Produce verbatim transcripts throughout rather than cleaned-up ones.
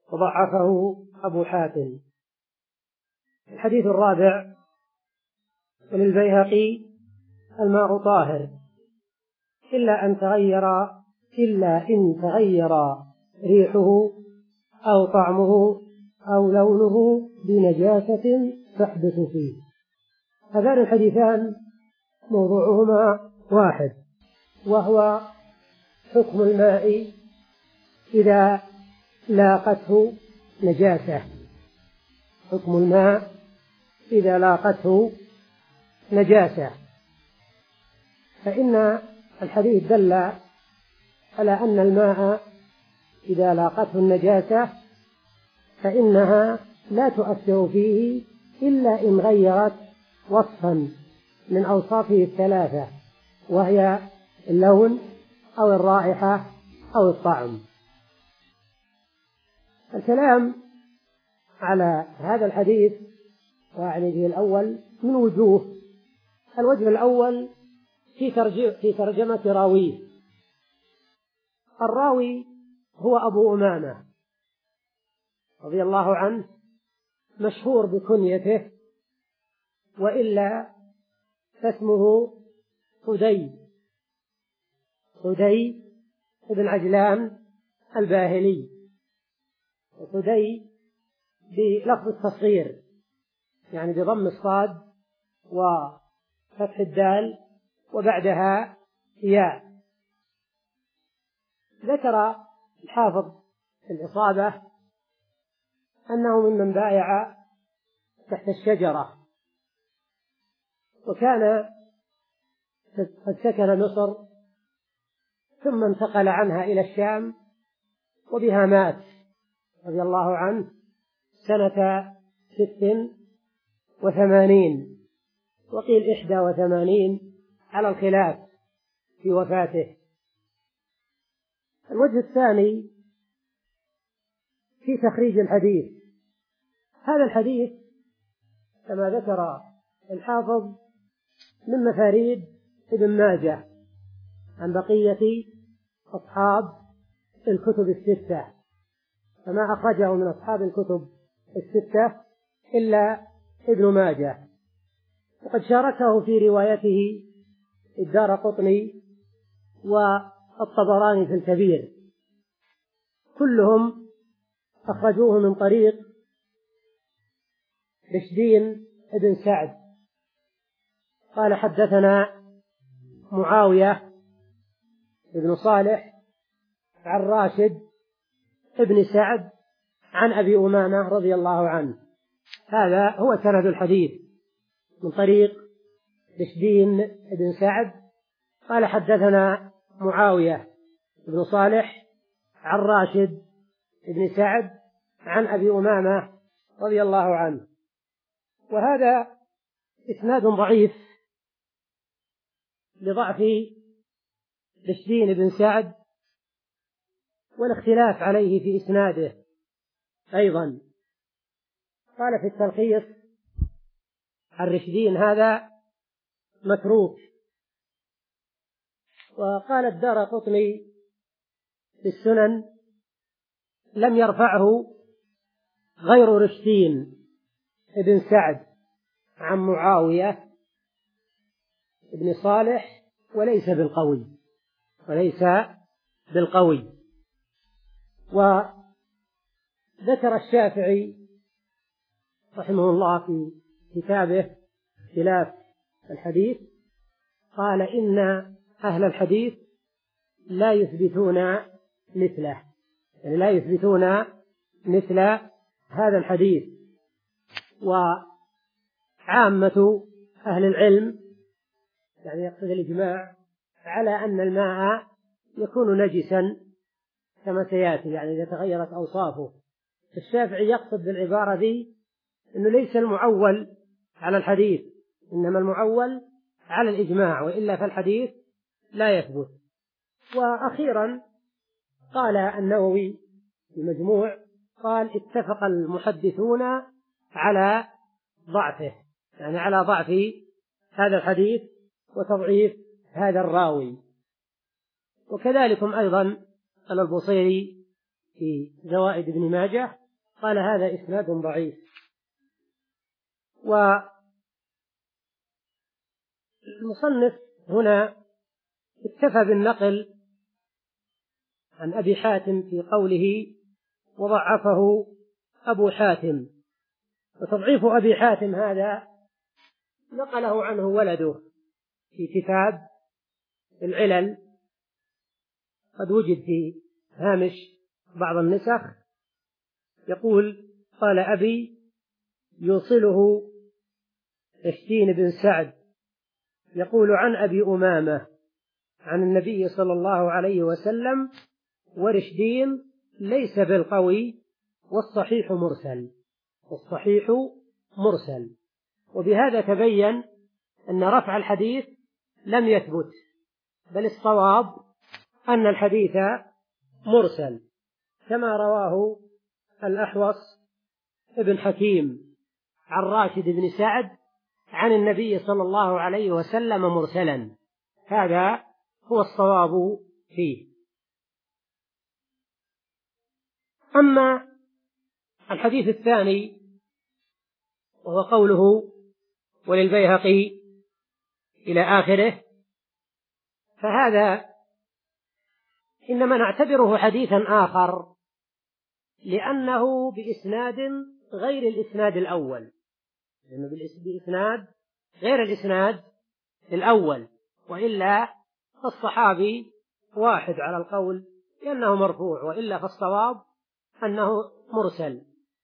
وضعفه أبو حاتم. الحديث الرابع وللبيهقي: الماء طاهر إلا أن تغير إلا إن تغير ريحه أو طعمه أو لونه بنجاسة تحدث فيه. هذان الحديثان موضوعهما واحد، وهو حكم الماء إذا لاقته نجاسة. حكم الماء إذا لاقته نجاسة. فإن الحديث دل على أن الماء إذا لاقته النجاسة فإنها لا تؤثر فيه إلا إن غيرت وصفا من أوصافه الثلاثة، وهي اللون أو الرائحة أو الطعم. الكلام على هذا الحديث وعلى الوجه الأول من وجوه. الوجه الأول في ترجمة راويه. الراوي هو أبو أمامة رضي الله عنه، مشهور بكنيته، وإلا فاسمه خدي خدي بن عجلان الباهلي. خدي بلفظ التصغير، يعني بضم الصاد وفتح الدال وبعدها ياء. ذكر الحافظ في الإصابة أنه ممن بايع تحت الشجرة، وكان قد سكن مصر ثم انتقل عنها إلى الشام، وبها مات رضي الله عنه سنة ست وثمانين، وقيل إحدى وثمانين على الخلاف في وفاته. الوجه الثاني في تخريج الحديث. هذا الحديث كما ذكر الحافظ من مفاريد ابن ماجه عن بقية أصحاب الكتب الستة، فما أخرجه من أصحاب الكتب الستة إلا ابن ماجه، وقد شاركه في روايته الدارقطني والطبراني في الكبير، كلهم أخرجوه من طريق رشدين بن سعد قال: حدثنا معاوية بن صالح عن راشد بن سعد عن أبي أمامة رضي الله عنه. هذا هو سند الحديث من طريق رشدين بن سعد قال: حدثنا معاوية بن صالح عن راشد بن سعد عن أبي أمامة رضي الله عنه. وهذا إسناد ضعيف لضعف رشدين بن سعد والاختلاف عليه في إسناده أيضا. قال في التلخيص عن رشدين: هذا متروك. وقال الدارقطني في السنن: لم يرفعه غير رشدين بن سعد عن معاوية بن صالح، وليس بالقوي وليس بالقوي. وذكر الشافعي رحمه الله في كتابه خلاف الحديث قال: إن أهل الحديث لا يثبتون مثله، يعني لا يثبتون مثل هذا الحديث. وعامة أهل العلم، يعني يقصد الإجماع على أن الماء يكون نجسا كما سيأتي، يعني إذا تغيرت أوصافه. الشافعي يقصد بالعبارة دي أنه ليس المعول على الحديث، إنما المعول على الإجماع، وإلا فالحديث لا يثبت. وأخيرا قال النووي في المجموع قال: اتفق المحدثون على ضعفه، يعني على ضعف هذا الحديث وتضعيف هذا الراوي. وكذلكم أيضا قال البصيري في زوائد ابن ماجه قال هذا إسناد ضعيف. والمصنف هنا اكتفى بالنقل عن أبي حاتم في قوله وضعفه أبو حاتم، وتضعيف أبي حاتم هذا نقله عنه ولده في كتاب العلل، قد وجد في هامش بعض النسخ، يقول قال أبي يوصله رشدين بن سعد يقول عن أبي أمامة عن النبي صلى الله عليه وسلم، ورشدين ليس بالقوي، والصحيح مرسل، والصحيح مرسل. وبهذا تبين أن رفع الحديث لم يثبت، بل الصواب أن الحديث مرسل، كما رواه الأحوص ابن حكيم عن راشد بن سعد عن النبي صلى الله عليه وسلم مرسلا. هذا هو الصواب فيه. أما الحديث الثاني وهو قوله وللبيهقي إلى آخره، فهذا إنما نعتبره حديثا آخر لأنه بإسناد غير الإسناد الأول، لأنه بإسناد غير الإسناد الأول، وإلا فالصحابي واحد على القول لأنه مرفوع، وإلا فالصواب أنه مرسل.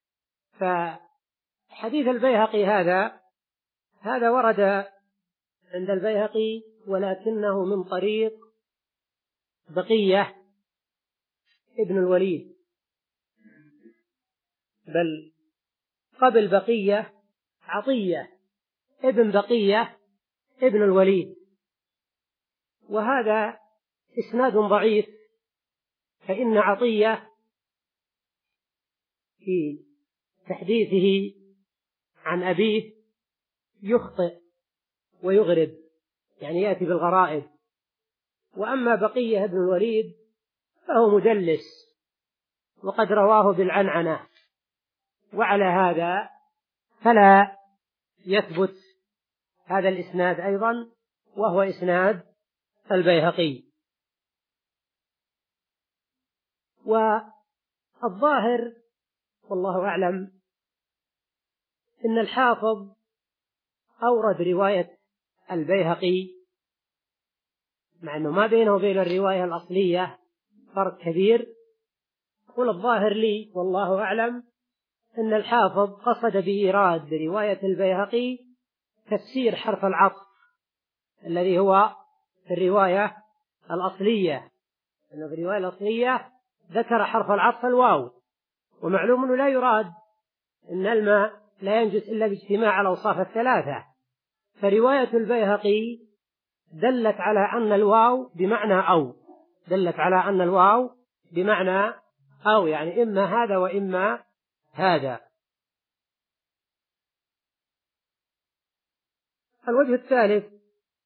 فحديث البيهقي هذا هذا ورد عند البيهقي ولكنه من طريق بقية ابن الوليد، بل قبل بقية عطية ابن بقية ابن الوليد، وهذا إسناد ضعيف، فإن عطية في تحديثه عن أبيه يخطئ ويغرب، يعني يأتي بالغرائب. وأما بقية ابن الوليد فهو مدلس وقد رواه بالعنعنة، وعلى هذا فلا يثبت هذا الإسناد أيضا، وهو إسناد البيهقي. والظاهر والله أعلم إن الحافظ أورد رواية البيهقي، مع أنه ما بينه وبين الرواية الأصلية فرق كبير. قل الظاهر لي والله أعلم أن الحافظ قصد بإيراد رواية البيهقي تفسير حرف العطف الذي هو في الرواية الأصلية، لأنه في الرواية الأصلية ذكر حرف العطف الواو، ومعلوم أنه لا يراد أن الماء لا ينجس إلا باجتماع الأوصاف الثلاثة، فرواية البيهقي دلت على أن الواو بمعنى أو، دلت على أن الواو بمعنى أو، يعني إما هذا وإما هذا. الوجه الثالث،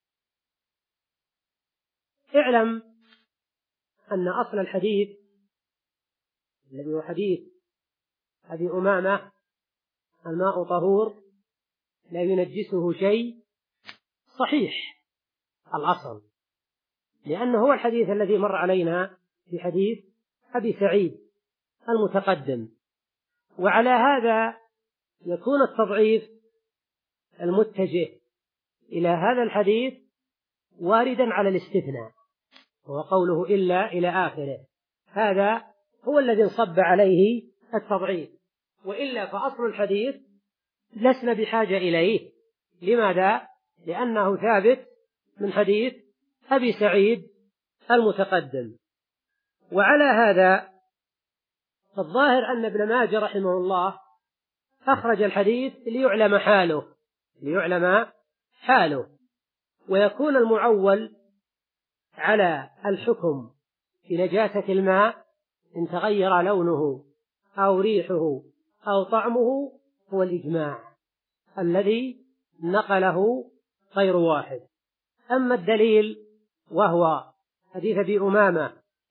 اعلم أن أصل الحديث الذي هو حديث أبي أمامة الماء طهور لا ينجسه شيء صحيح الأصل، لأنه هو الحديث الذي مر علينا في حديث أبي سعيد المتقدم. وعلى هذا يكون التضعيف المتجه إلى هذا الحديث واردا على الاستثناء، وهو قوله إلا إلى آخره، هذا هو الذي انصب عليه التضعيف، وإلا فأصل الحديث لسنا بحاجة إليه. لماذا؟ لأنه ثابت من حديث أبي سعيد المتقدم. وعلى هذا فالظاهر أن ابن ماجه رحمه الله أخرج الحديث ليعلم حاله، ليعلم حاله، ويكون المعول على الحكم في نجاسة الماء إن تغير لونه أو ريحه أو طعمه هو الإجماع الذي نقله غير واحد. أما الدليل وهو حديث أبي أمامة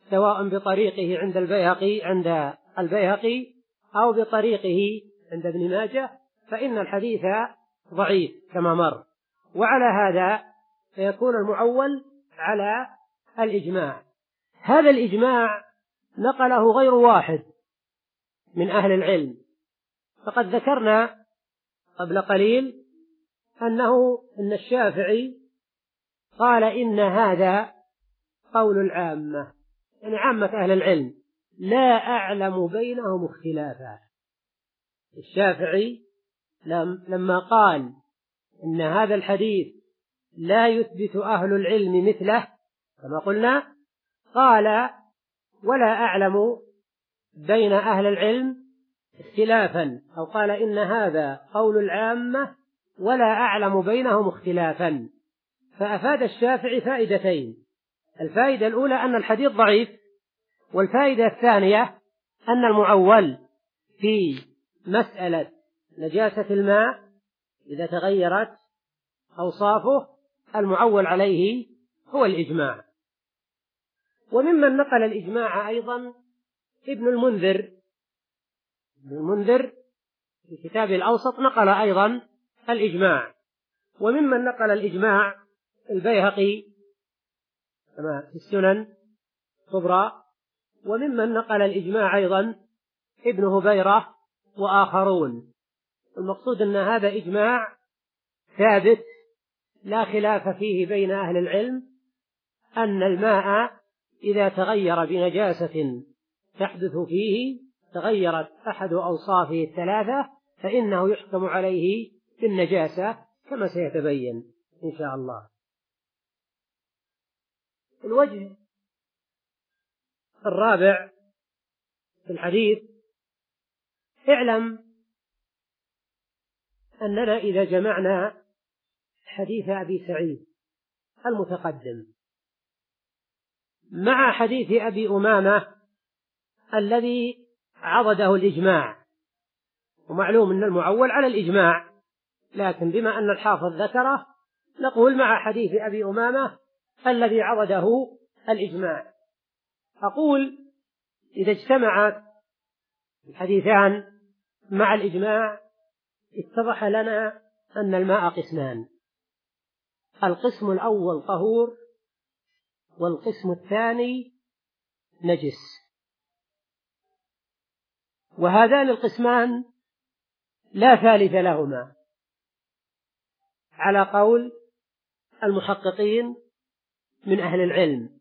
سواء بطريقه عند البيهقي عند البيهقي أو بطريقه عند ابن ماجه، فإن الحديث ضعيف كما مر. وعلى هذا فيكون المعول على الإجماع. هذا الإجماع نقله غير واحد من أهل العلم، فقد ذكرنا قبل قليل أنه إن الشافعي قال إن هذا قول العامة، يعني عامة أهل العلم، لا أعلم بينهم اختلافا. الشافعي لما قال إن هذا الحديث لا يثبت أهل العلم مثله كما قلنا، قال ولا أعلم بين أهل العلم اختلافا، أو قال إن هذا قول العامة ولا أعلم بينهم اختلافا. فأفاد الشافعي فائدتين: الفائدة الأولى أن الحديث ضعيف، والفائدة الثانية أن المعول في مسألة نجاسة الماء إذا تغيرت أوصافه المعول عليه هو الإجماع. وممن نقل الإجماع أيضا ابن المنذر، ابن المنذر في كتابه الأوسط نقل أيضا الإجماع. وممن نقل الإجماع البيهقي كما في السنن الكبرى. وممن نقل الإجماع أيضا ابن هبيرة وآخرون. المقصود أن هذا إجماع ثابت لا خلاف فيه بين أهل العلم، أن الماء إذا تغير بنجاسة تحدث فيه، تغيرت أحد أوصافه الثلاثة، فإنه يحكم عليه بالنجاسة كما سيتبين إن شاء الله. الوجه الرابع في الحديث: اعلم أننا إذا جمعنا حديث أبي سعيد المتقدم مع حديث أبي أمامة الذي عضده الإجماع، ومعلوم أن المعول على الإجماع، لكن بما أن الحافظ ذكره نقول مع حديث أبي أمامة الذي عضده الإجماع. أقول إذا اجتمعت الحديثان مع الإجماع اتضح لنا أن الماء قسمان: القسم الأول طهور، والقسم الثاني نجس. وهذان القسمان لا ثالث لهما على قول المحققين من أهل العلم،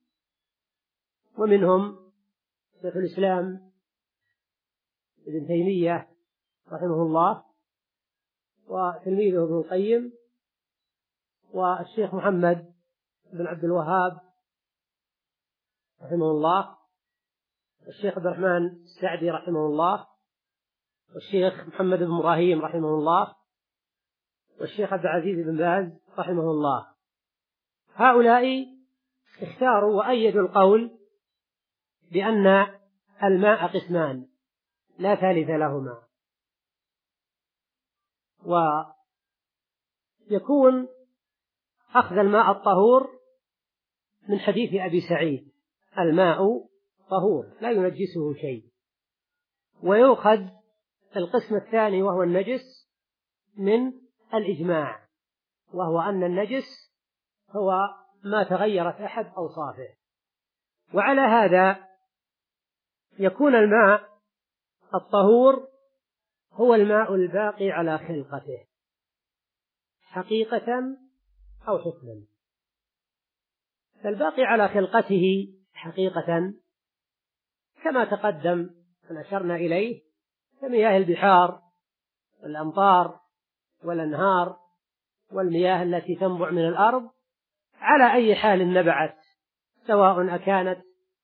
ومنهم شيخ الإسلام ابن تيمية رحمه الله، وتلميذه ابن القيم، والشيخ محمد بن عبد الوهاب رحمه الله، والشيخ عبد الرحمن السعدي رحمه الله، والشيخ محمد بن إبراهيم رحمه الله، والشيخ عبد العزيز بن باز رحمه الله. هؤلاء اختاروا وأيدوا القول بأن الماء قسمان لا ثالث لهما، ويكون أخذ الماء الطهور من حديث أبي سعيد: الماء طهور لا ينجسه شيء. ويؤخذ القسم الثاني وهو النجس من الإجماع، وهو أن النجس هو ما تغيرت أحد أوصافه. وعلى هذا يكون الماء الطهور هو الماء الباقي على خلقته حقيقة أو حكما. فالباقي على خلقته حقيقة كما تقدم أن أشرنا إليه كمياه البحار والأمطار والأنهار والمياه التي تنبع من الأرض على أي حال نبعت، سواء أكانت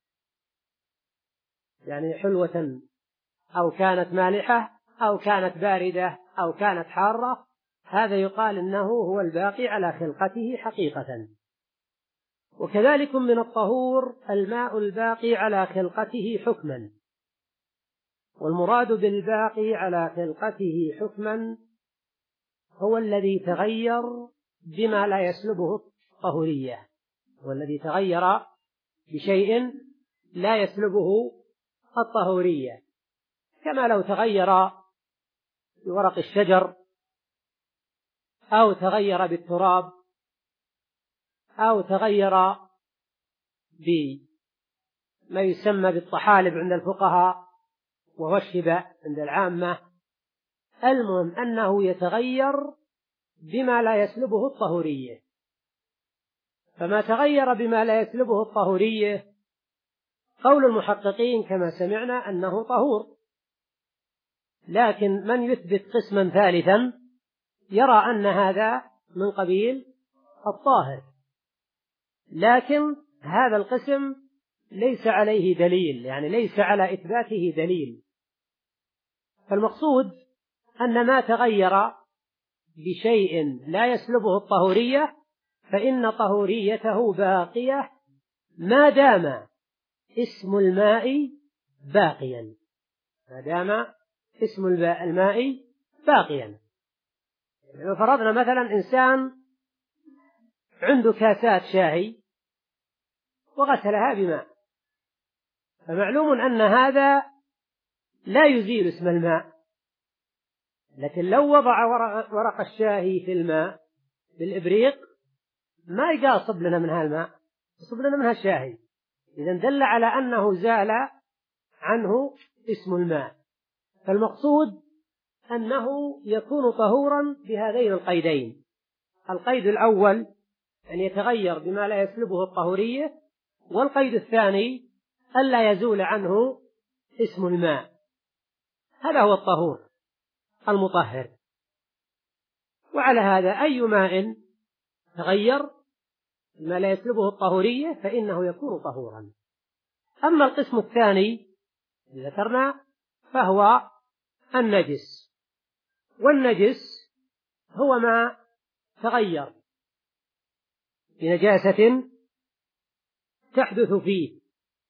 يعني حلوة أو كانت مالحة أو كانت باردة أو كانت حارة، هذا يقال إنه هو الباقي على خلقته حقيقة. وكذلك من الطهور الماء الباقي على خلقته حكما. والمراد بالباقي على خلقته حكما هو الذي تغير بما لا يسلبه الطهورية، والذي تغير بشيء لا يسلبه الطهورية، كما لو تغير بورق الشجر أو تغير بالتراب أو تغير بما يسمى بالطحالب عند الفقهاء وهو الشبع عند العامة. المهم أنه يتغير بما لا يسلبه الطهورية. فما تغير بما لا يسلبه الطهورية قول المحققين كما سمعنا أنه طهور، لكن من يثبت قسما ثالثا يرى أن هذا من قبيل الطاهر، لكن هذا القسم ليس عليه دليل، يعني ليس على إثباته دليل. فالمقصود أن ما تغير بشيء لا يسلبه الطهورية فإن طهوريته باقية ما دام اسم الماء باقيا، ما دام اسم الماء باقيا. لو فرضنا مثلا إنسان عنده كاسات شاهي وغسلها بماء، فمعلوم أن هذا لا يزيل اسم الماء، لكن لو وضع ورق الشاهي في الماء بالإبريق ما يقاصب لنا منها الماء، يصب لنا منها الشاهي، إذن دل على أنه زال عنه اسم الماء. فالمقصود أنه يكون طهورا بهذين القيدين: القيد الأول أن يتغير بما لا يسلبه الطهورية، والقيد الثاني ألا يزول عنه اسم الماء. هذا هو الطهور المطهر. وعلى هذا أي ماء تغير بما لا يسلبه الطهورية فإنه يكون طهورا. أما القسم الثاني الذي ذكرنا فهو النجس، والنجس هو ما تغير بنجاسة تحدث فيه،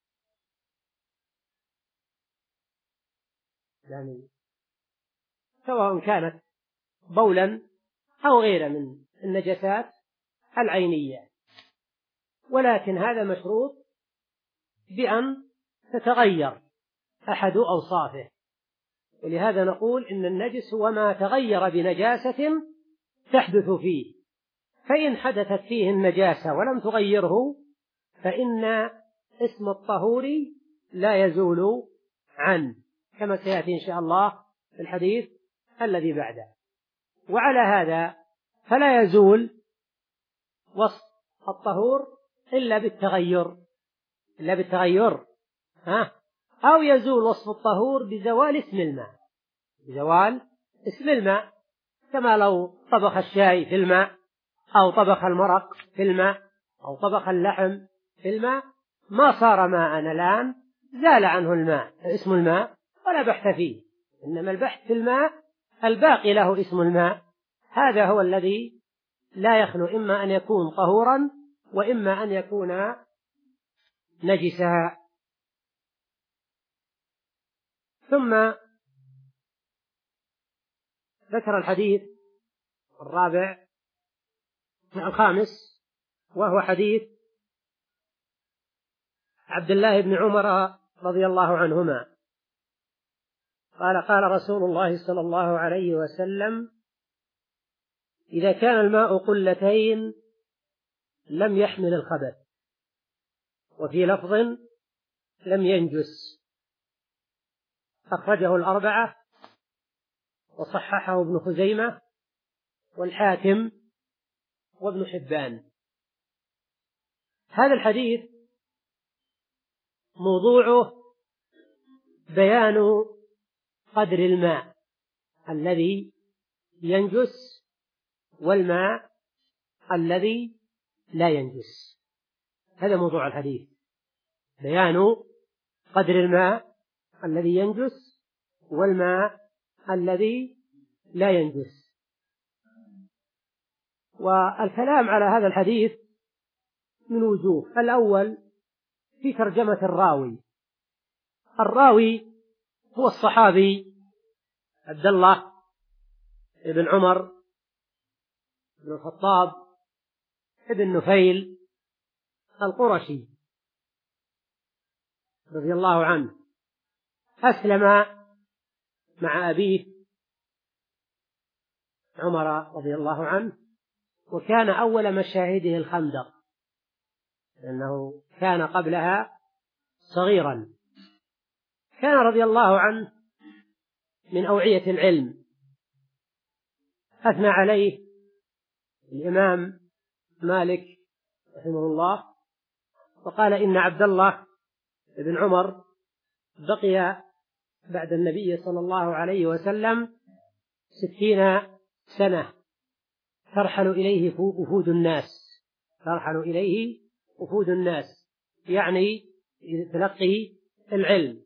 يعني سواء كانت بولا أو غيره من النجاسات العينية، ولكن هذا مشروط بأن تتغير أحد أوصافه. ولهذا نقول إن النجس هو ما تغير بنجاسة تحدث فيه، فإن حدثت فيه النجاسة ولم تغيره فإن اسم الطهور لا يزول عنه، كما سيأتي إن شاء الله في الحديث الذي بعده. وعلى هذا فلا يزول وصف الطهور إلا بالتغير إلا بالتغير ها أو يزول وصف الطهور بزوال اسم الماء بزوال اسم الماء كما لو طبخ الشاي في الماء أو طبخ المرق في الماء أو طبخ اللحم في الماء، ما صار ماء الآن، زال عنه الماء اسم الماء ولا بحث فيه، إنما البحث في الماء الباقي له اسم الماء، هذا هو الذي لا يخلو إما أن يكون طهورا وإما أن يكون نجسا. ثم ذكر الحديث الرابع الخامس، وهو حديث عبد الله بن عمر رضي الله عنهما قال: قال رسول الله صلى الله عليه وسلم: إذا كان الماء قلتين لم يحمل الخبث، وفي لفظ لم ينجس. أخرجه الأربعة وصححه ابن خزيمة والحاكم وابن حبان. هذا الحديث موضوعه بيان قدر الماء الذي ينجس والماء الذي لا ينجس. هذا موضوع الحديث، بيان قدر الماء الذي ينجس والماء الذي لا ينجس. والكلام على هذا الحديث من وجوه: الأول في ترجمة الراوي. الراوي هو الصحابي عبد الله بن عمر بن الخطاب بن نفيل القرشي، رضي الله عنه أسلم مع أبيه عمر رضي الله عنه، وكان أول مشاهده الخندق، لأنه كان قبلها صغيرا. كان رضي الله عنه من أوعية العلم، أثنى عليه الإمام مالك رحمه الله وقال إن عبد الله بن عمر بقي بعد النبي صلى الله عليه وسلم ستين سنة ترحل إليه وفود الناس ترحل إليه وفود الناس يعني تلقي العلم.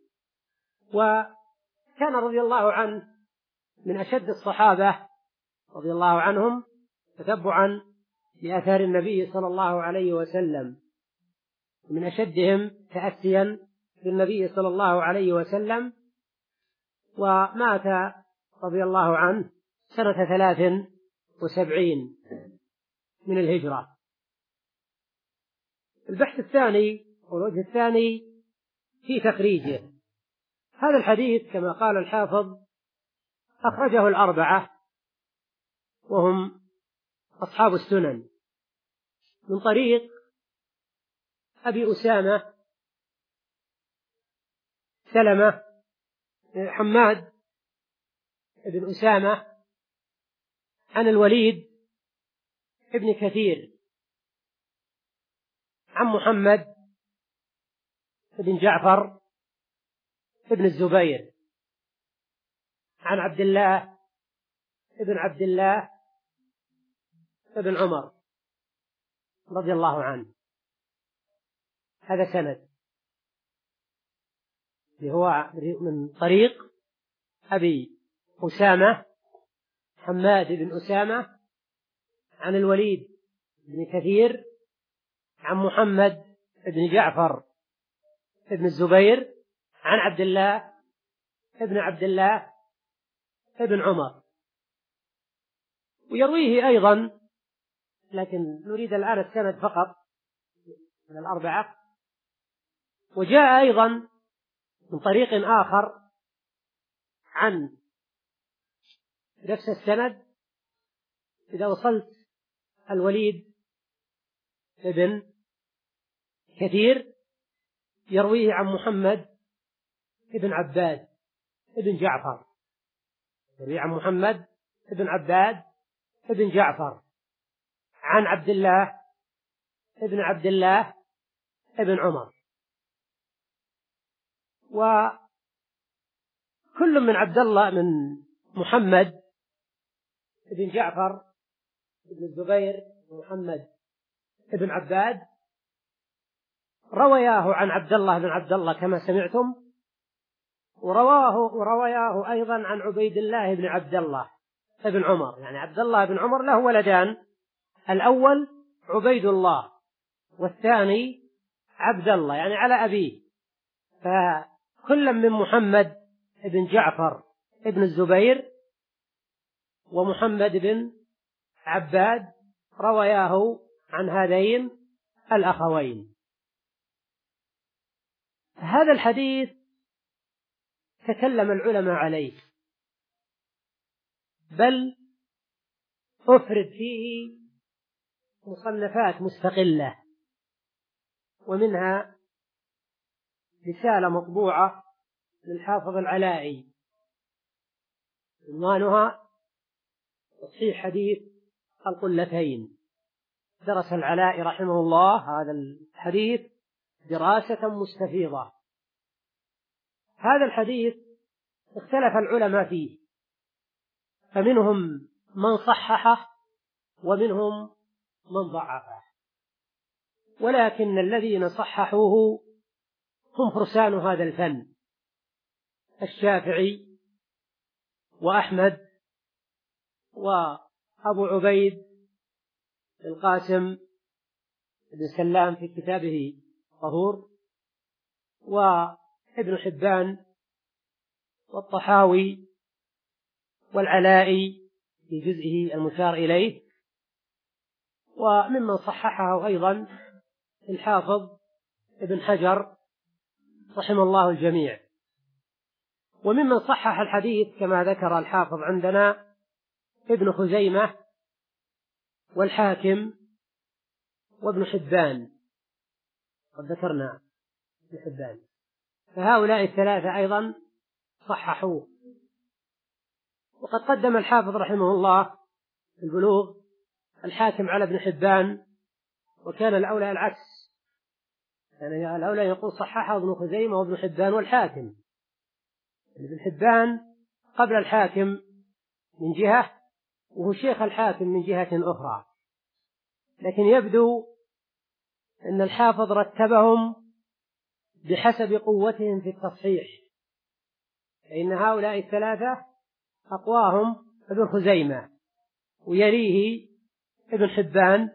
وكان رضي الله عنه من أشد الصحابة رضي الله عنهم تتبعا لآثار النبي صلى الله عليه وسلم، من أشدهم تأسيا بالنبي صلى الله عليه وسلم، ومات رضي الله عنه سنة ثلاث وسبعين من الهجرة. البحث الثاني والوجه الثاني في تخريجه. هذا الحديث كما قال الحافظ أخرجه الأربعة وهم أصحاب السنن من طريق أبي أسامة سلمة حماد بن أسامة عن الوليد ابن كثير عن محمد بن جعفر ابن الزبير عن عبد الله ابن عبد الله ابن عمر رضي الله عنه. هذا سند اللي هو من طريق أبي أسامة حماد بن أسامة عن الوليد بن كثير عن محمد بن جعفر ابن الزبير عن عبد الله ابن عبد الله ابن عمر. ويرويه أيضا، لكن نريد الآن السند فقط من الأربعة. وجاء أيضا من طريق آخر عن نفس السند إذا وصلت الوليد ابن كثير يرويه عن محمد ابن عباد ابن جعفر يرويه عن محمد ابن عباد ابن جعفر عن عبد الله ابن عبد الله ابن عمر. وكل من عبد الله من محمد ابن جعفر ابن الزبير ومحمد ابن عباد روياه عن عبد الله بن عبد الله كما سمعتم، ورواه وروياه أيضا عن عبيد الله بن عبد الله ابن عمر. يعني عبد الله بن عمر له ولدان، الأول عبيد الله والثاني عبد الله يعني على أبيه. فكل من محمد بن جعفر ابن الزبير ومحمد بن عباد روياه عن هذين الأخوين. هذا الحديث تكلم العلماء عليه، بل أفرد فيه مصنفات مستقلة، ومنها رسالة مطبوعة للحافظ العلائي عنوانها تصحيح حديث القلتين. درس العلائي رحمه الله هذا الحديث دراسة مستفيضة. هذا الحديث اختلف العلماء فيه، فمنهم من صححه ومنهم من ضعفه، ولكن الذين صححوه هم فرسان هذا الفن: الشافعي وأحمد وأبو عبيد القاسم بن سلام في كتابه طهور، وابن حبان والطحاوي والعلائي في جزئه المشار إليه، وممن صححه أيضا الحافظ ابن حجر رحم الله الجميع. وممن صحح الحديث كما ذكر الحافظ عندنا ابن خزيمة والحاكم وابن حبان، قد ذكرنا ابن حبان، فهؤلاء الثلاثة أيضا صححوه. وقد قدم الحافظ رحمه الله في البلوغ الحاكم على ابن حبان، وكان الأولى العكس، كان يعني الأولى يقول صححه ابن خزيمة وابن حبان والحاكم. ابن حبان قبل الحاكم من جهة، وهو شيخ الحاكم من جهة أخرى، لكن يبدو أن الحافظ رتبهم بحسب قوتهم في التصحيح، فإن هؤلاء الثلاثة أقواهم ابن خزيمة، ويليه ابن حبان،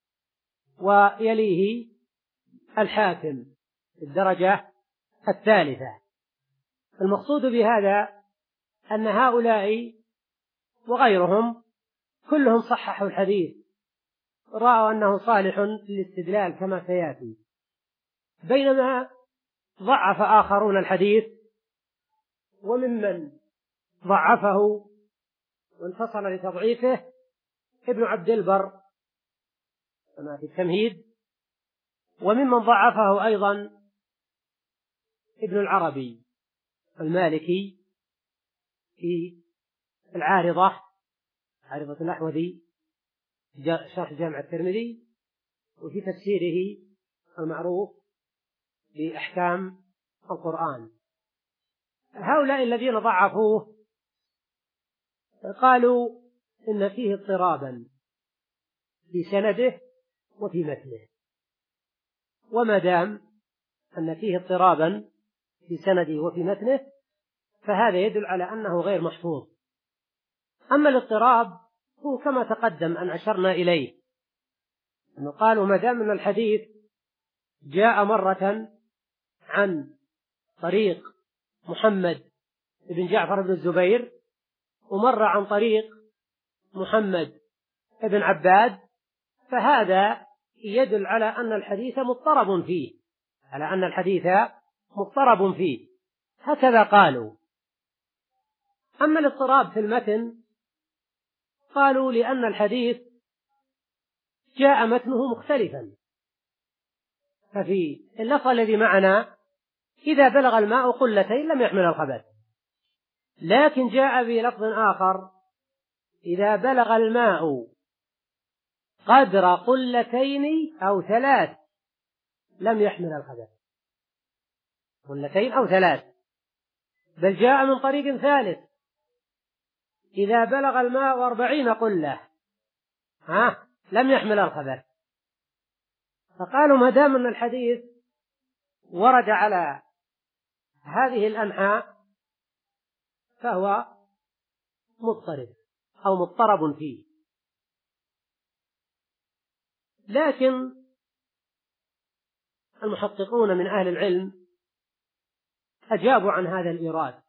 ويليه الحاكم في الدرجة الثالثة. المقصود بهذا أن هؤلاء وغيرهم كلهم صححوا الحديث، رأوا أنه صالح للاستدلال كما سيأتي، بينما ضعف آخرون الحديث. وممن ضعفه وانفصل لتضعيفه ابن عبد البر كما في التمهيد، وممن ضعفه أيضا ابن العربي المالكي في العارضة، عارضة الأحوذي شرح جامع الترمذي، وفي تفسيره المعروف بأحكام القرآن. هؤلاء الذين ضعفوه قالوا إن فيه اضطرابا في سنده وفي متنه، وما دام أن فيه اضطرابا في سنده وفي متنه فهذا يدل على أنه غير محفوظ. أما الاضطراب هو كما تقدم أن أشرنا إليه، أنه قالوا ما دام أن الحديث جاء مرة عن طريق محمد بن جعفر بن الزبير، ومر عن طريق محمد بن عباد، فهذا يدل على أن الحديث مضطرب فيه، على أن الحديث مضطرب فيه، هكذا قالوا. أما الاضطراب في المتن قالوا لأن الحديث جاء متنه مختلفا، ففي اللفظ الذي معنا إذا بلغ الماء قلتين لم يحمل الخبث، لكن جاء بلفظ آخر إذا بلغ الماء قدر قلتين أو ثلاث لم يحمل الخبث، قلتين أو ثلاث. بل جاء من طريق ثالث إذا بلغ الماء أربعين قلة ها لم يحمل الخبث. فقالوا ما دام أن الحديث ورد على هذه الأنحاء فهو مضطرب أو مضطرب فيه. لكن المحققون من أهل العلم أجابوا عن هذا الإيراد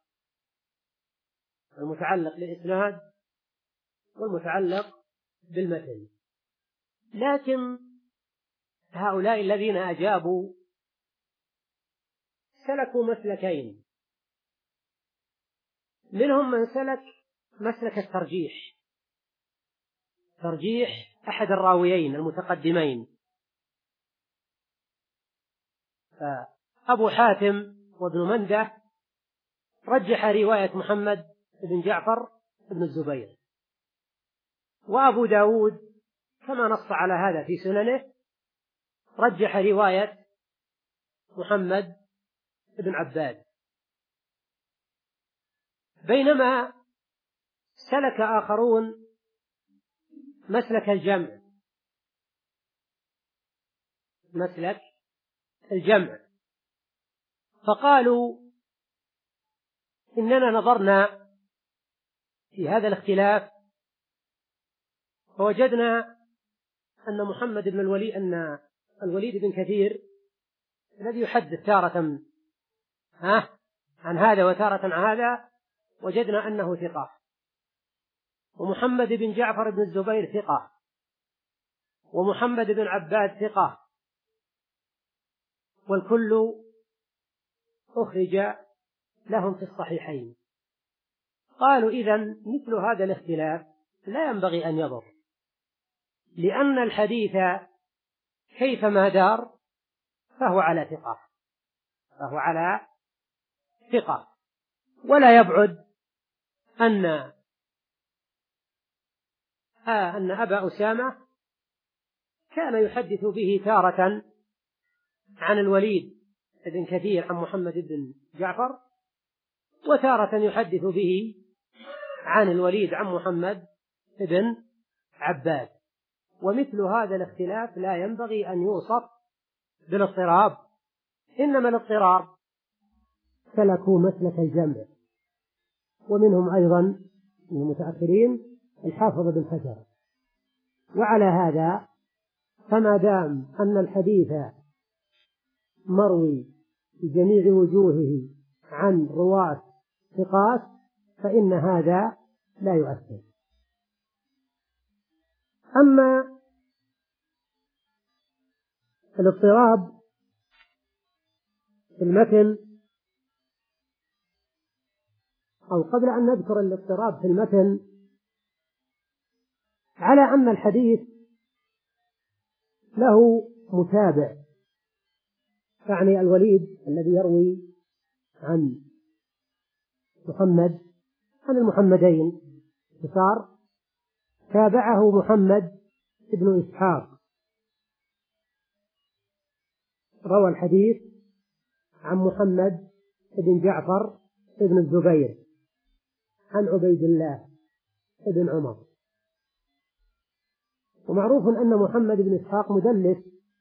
المتعلق بالإسناد والمتعلق بالمتن، لكن هؤلاء الذين أجابوا سلكوا مسلكين، منهم من سلك مسلك الترجيح، ترجيح أحد الراويين المتقدمين، فأبو حاتم وابن منده رجح رواية محمد بن جعفر بن الزبير، وأبو داود كما نص على هذا في سننه رجح رواية محمد بن عباد. بينما سلك آخرون مسلك الجمع، مسلك الجمع فقالوا إننا نظرنا في هذا الاختلاف فوجدنا أن محمد بن الوليد أن الوليد بن كثير الذي يحدث تارة ها عن هذا وتارة عن هذا وجدنا أنه ثقة، ومحمد بن جعفر بن الزبير ثقة، ومحمد بن عباد ثقة، والكل أخرج لهم في الصحيحين. قالوا إذن مثل هذا الاختلاف لا ينبغي أن يضر، لأن الحديث كيفما دار فهو على ثقة فهو على ثقة ولا يبعد أن آه أن أبا أسامة كان يحدث به تارة عن الوليد بن كثير عن محمد بن جعفر، وتارة يحدث به عن الوليد عن محمد بن عباد. ومثل هذا الاختلاف لا ينبغي أن يوصف بالاضطراب، إنما الاضطراب سلكوا مسلك الجمع، ومنهم أيضا من المتأخرين الحافظ بن حجر. وعلى هذا فما دام أن الحديث مروي بجميع وجوهه عن رواة ثقات فإن هذا لا يؤثر. أما الاضطراب في المتن، أو قبل أن نذكر الاضطراب في المتن، على أن الحديث له متابع، يعني الوليد الذي يروي عن محمد عن المحمدين صار تابعه محمد بن إسحاق روى الحديث عن محمد بن جعفر بن الزبير عن عبيد الله بن عمر. ومعروف أن محمد بن إسحاق مدلس،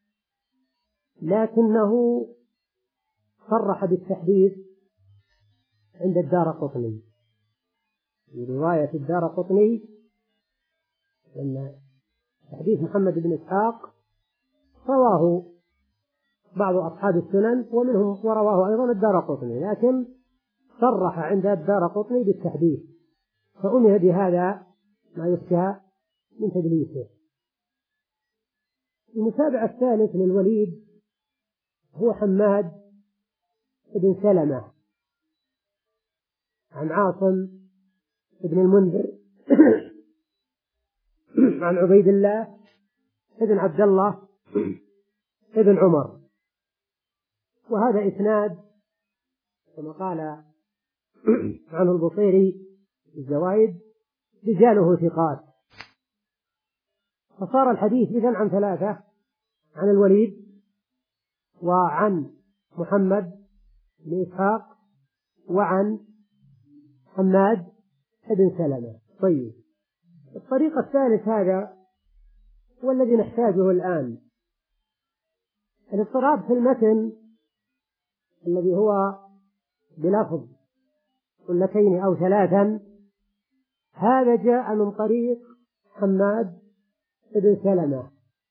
لكنه صرح بالتحديث عند الدارقطني في رواية الدارقطني أن حديث محمد بن إسحاق رواه بعض أصحاب السنن ومنهم ورواه أيضا الدارقطني، لكن صرح عند الدارقطني بالتحديث، فأمر بهذا ما يخشى من تدليسه. المتابع الثالث للوليد هو حماد بن سلمة عن عاصم بن المنذر عن عبيد الله بن عبد الله بن عمر. وهذا إسناد كما قال عنه البصيري في الزوائد رجاله ثقات، فصار الحديث إذن عن ثلاثة: عن الوليد وعن محمد بن إسحاق وعن حماد بن سلمة. طيب، الطريق الثالث هذا هو الذي نحتاجه الآن. الاضطراب في المتن الذي هو بلفظ قلتين أو ثلاثا، هذا جاء من طريق حماد بن سلمة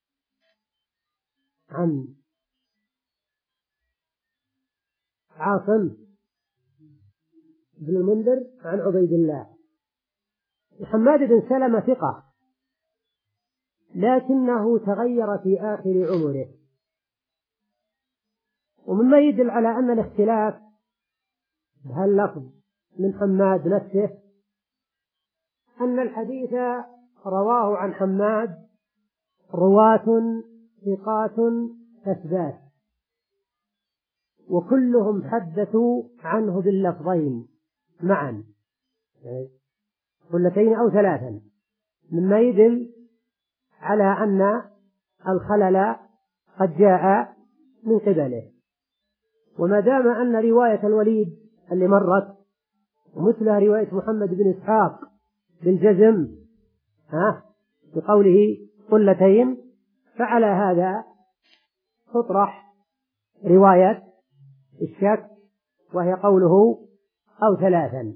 عن عاصم بن المنذر عن عبيد الله. حماد بن سلمة ثقة، لكنه تغير في آخر عمره. ومما يدل على أن الاختلاف بهاللفظ من حماد نفسه أن الحديث رواه عن حماد رواة ثقات أثبات، وكلهم حدثوا عنه باللفظين معا قلتين أو ثلاثا، مما يدل على أن الخلل قد جاء من قبله. وما دام أن رواية الوليد اللي مرت ومثلها رواية محمد بن إسحاق بالجزم ها بقوله قلتين، فعلى هذا تطرح رواية الشك وهي قوله أو ثلاثا.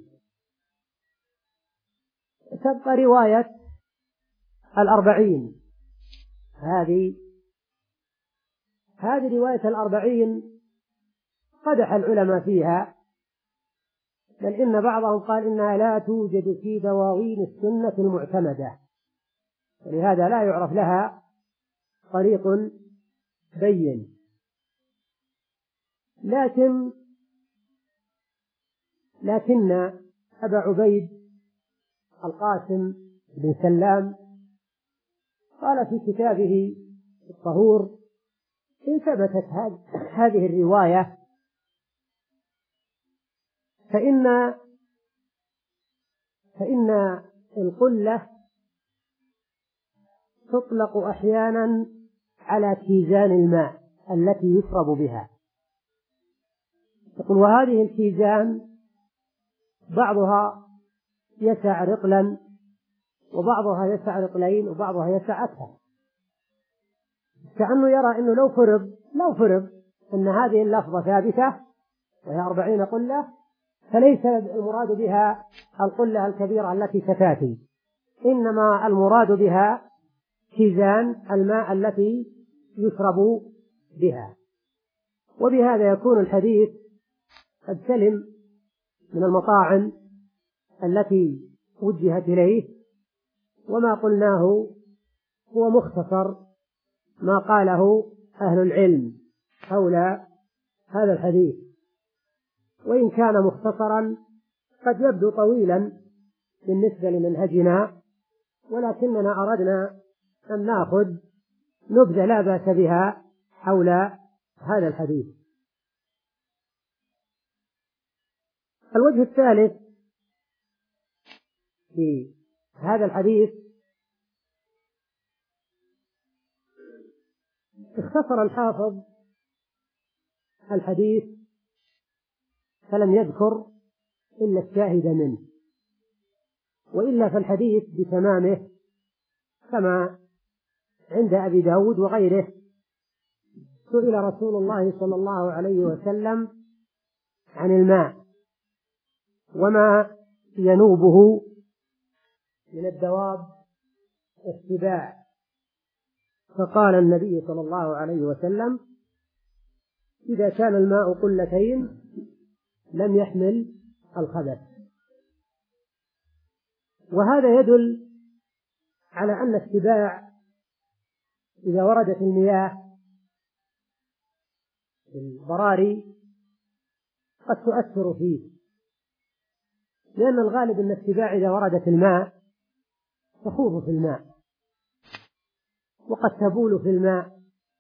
تبقى رواية الأربعين. هذه هذه رواية الأربعين قدح العلماء فيها، بل إن بعضهم قال إنها لا توجد في دواوين السنة المعتمدة، ولهذا لا يعرف لها طريق بين. لكن لكن أبا عبيد القاسم بن سلام قال في كتابه الطهور: إن ثبتت هذه الرواية فإن فإن القلة تطلق أحيانا على كيزان الماء التي يشرب بها. يقول: وهذه الكيزان بعضها يسع رطلا، وبعضها يسع رطلين، وبعضها يسع أكثر، كأنه يرى أنه لو فرض لو فرض أن هذه اللفظة ثابتة وهي أربعين قلة، فليس المراد بها القلة الكبيرة التي ستأتي، إنما المراد بها كيزان الماء التي يشرب بها. وبهذا يكون الحديث قد سلم من المطاعن التي وجهت إليه. وما قلناه هو مختصر ما قاله أهل العلم حول هذا الحديث، وإن كان مختصرا قد يبدو طويلا بالنسبة لمنهجنا، ولكننا أردنا أن نأخذ نبذة لا بأس بها حول هذا الحديث. الوجه الثالث في هذا الحديث: اختصر الحافظ الحديث فلم يذكر إلا الشاهد منه، وإلا فالحديث بتمامه كما عند أبي داود وغيره. سئل رسول الله صلى الله عليه وسلم عن الماء وما ينوبه من الدواب والسباع، فقال النبي صلى الله عليه وسلم: إذا كان الماء قلتين لم يحمل الخبث. وهذا يدل على أن السباع إذا وردت المياه البراري قد تؤثر فيه، لأن الغالب أن السباع إذا وردت الماء تخوض في الماء وقد تبول في الماء،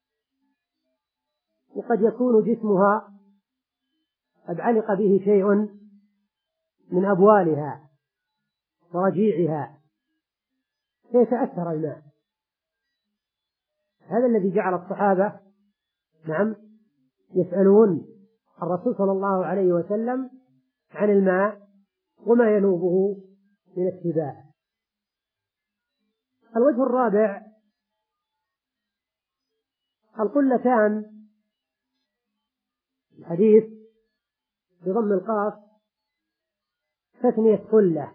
وقد يكون جسمها قد علق به شيء من أبوالها ورجيعها فيتأثر الماء. هذا الذي جعل الصحابة نعم يسألون الرسول صلى الله عليه وسلم عن الماء وما ينوبه من السباع. الوجه الرابع: القلتان، الحديث بضم القاف تثنية قلة،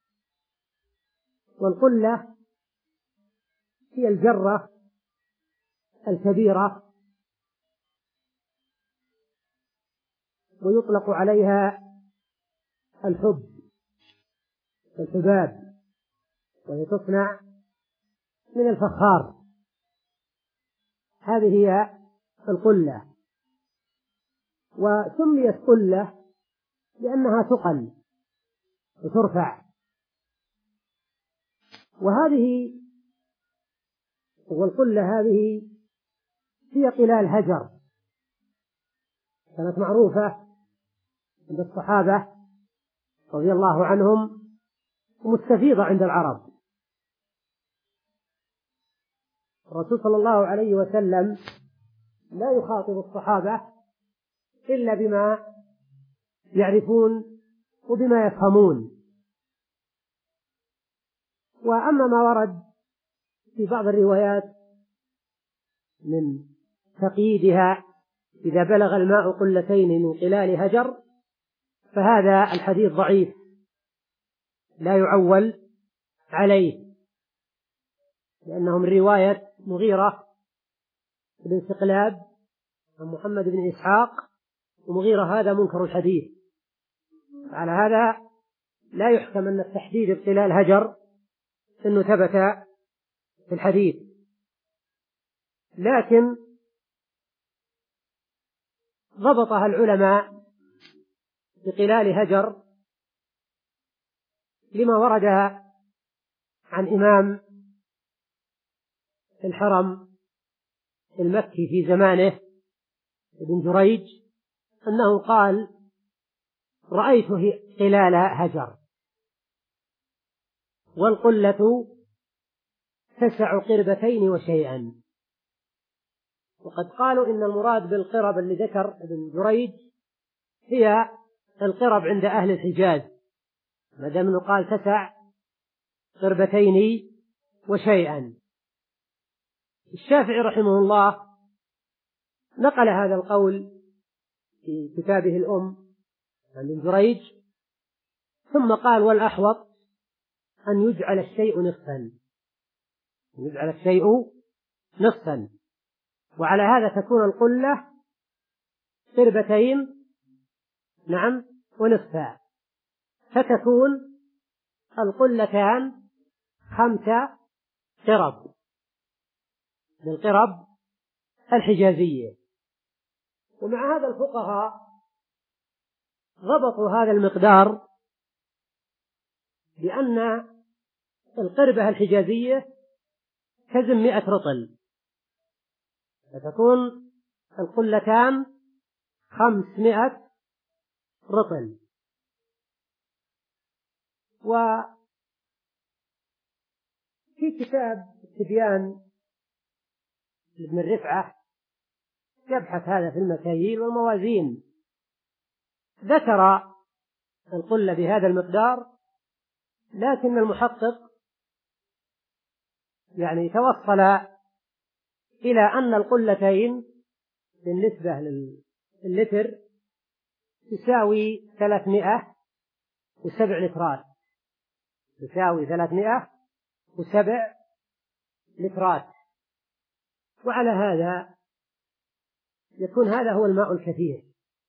والقلة هي الجرة الكبيرة، ويطلق عليها الحب الحباب، وهي تصنع من الفخار. هذه هي القلة، وسميت قلة لأنها ثقل وترفع. وهذه والقلة هذه هي قلال هجر، كانت معروفة عند الصحابة رضي الله عنهم ومستفيضة عند العرب. الرسول صلى الله عليه وسلم لا يخاطب الصحابة إلا بما يعرفون وبما يفهمون. وأما ما ورد في بعض الروايات من تقييدها إذا بلغ الماء قلتين من قلال هجر فهذا الحديث ضعيف لا يعول عليه، لأنه من رواية مغيرة بن سقلاب عن محمد بن إسحاق، ومغيرة هذا منكر الحديث. على هذا لا يحكم أن التحديد بقلال هجر أنه ثبت في الحديث، لكن ضبطها العلماء بقلال هجر لما ورد عن إمام الحرم المكي في زمانه ابن جريج أنه قال: رأيت خلال هجر، والقلة تسع قربتين وشيئا. وقد قالوا إن المراد بالقرب اللي ذكر ابن جريج هي القرب عند أهل الحجاز، ما دام أنه قال تسع قربتين وشيئا. الشافعي رحمه الله نقل هذا القول في كتابه الأم عن ابن جريج، ثم قال: والأحوط أن يجعل الشيء نصفا، يجعل الشيء نصفا، وعلى هذا تكون القلة قربتين نعم ونصفا، فتكون القلتان خمسة قرب للقرب الحجازية. ومع هذا الفقهاء ضبطوا هذا المقدار بأن القربة الحجازية تزن مئة رطل، فتكون القلتان خمسمائة رطل. وفي كتاب التبيان لابن الرفعة يبحث هذا في المكاييل والموازين، ذكر القلة بهذا المقدار، لكن المحقق يعني توصل إلى أن القلتين بالنسبة لللتر تساوي ثلاثمائة وسبع لترات، تساوي ثلاثمائة وسبع لترات. وعلى هذا يكون هذا هو الماء الكثير.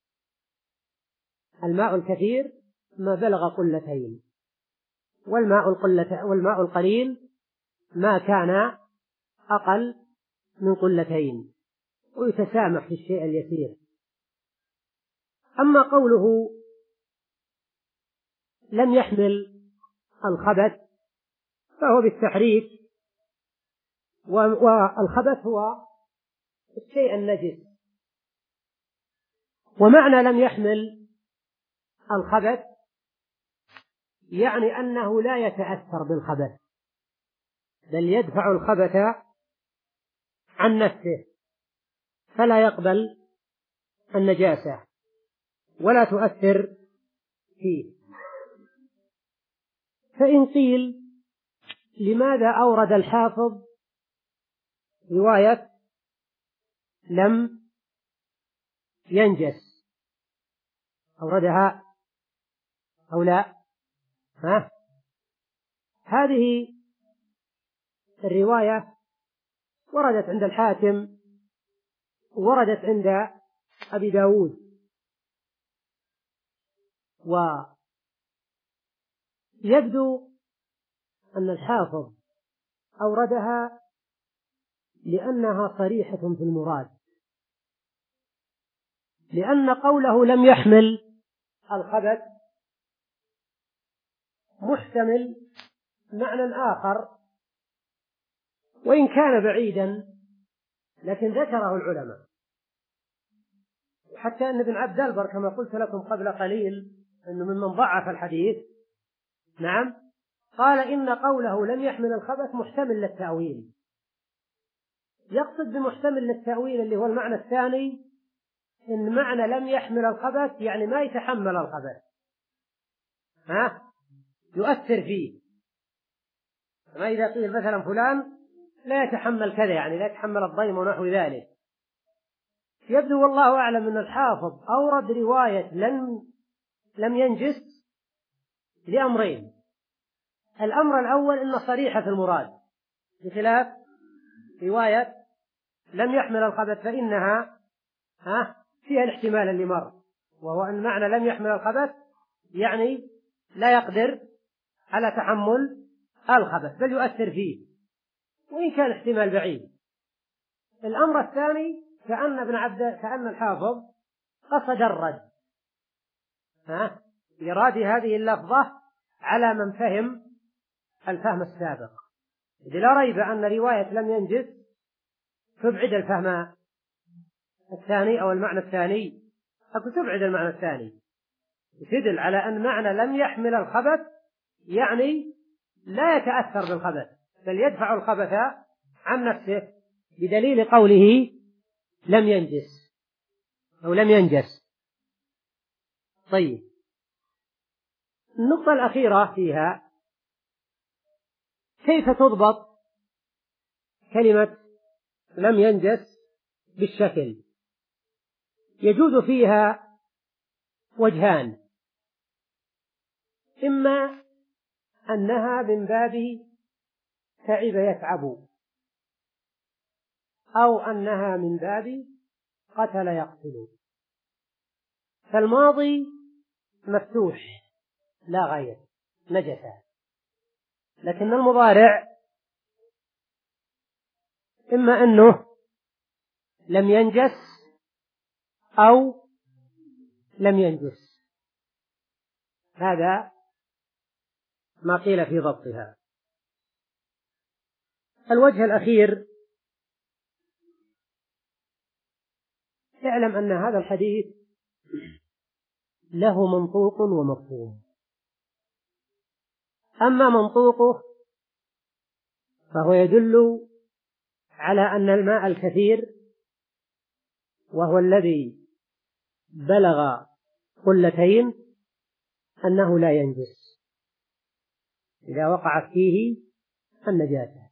الماء الكثير ما بلغ قلتين، والماء القلة والماء القليل ما كان أقل من قلتين، ويتسامح في الشيء اليسير. أما قوله لم يحمل الخبث فهو بالتحريك، والخبث هو الشيء النجس. ومعنى لم يحمل الخبث يعني أنه لا يتأثر بالخبث، بل يدفع الخبث عن نفسه، فلا يقبل النجاسة ولا تؤثر فيه. فإن قيل لماذا أورد الحافظ رواية لم ينجس، أوردها أو لا؟ ها؟ هذه الرواية وردت عند الحاكم، وردت عند أبي داود، ويبدو أن الحافظ أوردها لأنها صريحة في المراد، لأن قوله لم يحمل الخبث محتمل معنى آخر وإن كان بعيدا، لكن ذكره العلماء. حتى أن ابن عبد البر كما قلت لكم قبل قليل أنه ممن ضعف الحديث، نعم، قال إن قوله لم يحمل الخبث محتمل للتأويل. يقصد بمحتمل للتأويل اللي هو المعنى الثاني، إن معنى لم يحمل الخبث يعني ما يتحمل الخبث، ها؟ يؤثر فيه. ما إذا قيل مثلا فلان لا يتحمل كذا، يعني لا يتحمل الضيم ونحو ذلك. يبدو والله أعلم أن الحافظ أورد رواية لم لم ينجس لأمرين: الأمر الأول أن صريحة في المراد، بخلاف رواية لم يحمل الخبث فإنها ها فيها الاحتمال اللي مر، وهو أن معنى لم يحمل الخبث يعني لا يقدر على تحمل الخبث بل يؤثر فيه وإن كان احتمال بعيد. الأمر الثاني كأن ابن عبد كأن الحافظ قصد الرد، ها يراد هذه اللفظة على من فهم الفهم السابق. إذ لا ريب أن رواية لم ينجس تبعد الفهم الثاني أو المعنى الثاني، أو تبعد المعنى الثاني، تدل على أن معنى لم يحمل الخبث يعني لا يتأثر بالخبث بل يدفع الخبث عن نفسه، بدليل قوله لم ينجس أو لم ينجس. طيب، النقطة الأخيرة فيها كيف تضبط كلمة لم ينجس بالشكل؟ يجوز فيها وجهان: إما أنها من باب تعب يتعب، أو أنها من باب قتل يقتل. فالماضي مفتوح لا غير نجس، لكن المضارع إما أنه لم ينجس أو لم ينجس. هذا ما قيل في ضبطها. الوجه الأخير: اعلم أن هذا الحديث له منطوق ومفهوم. أما منطوقه فهو يدل على أن الماء الكثير وهو الذي بلغ قلتين أنه لا ينجس إذا وقعت فيه النجاسة،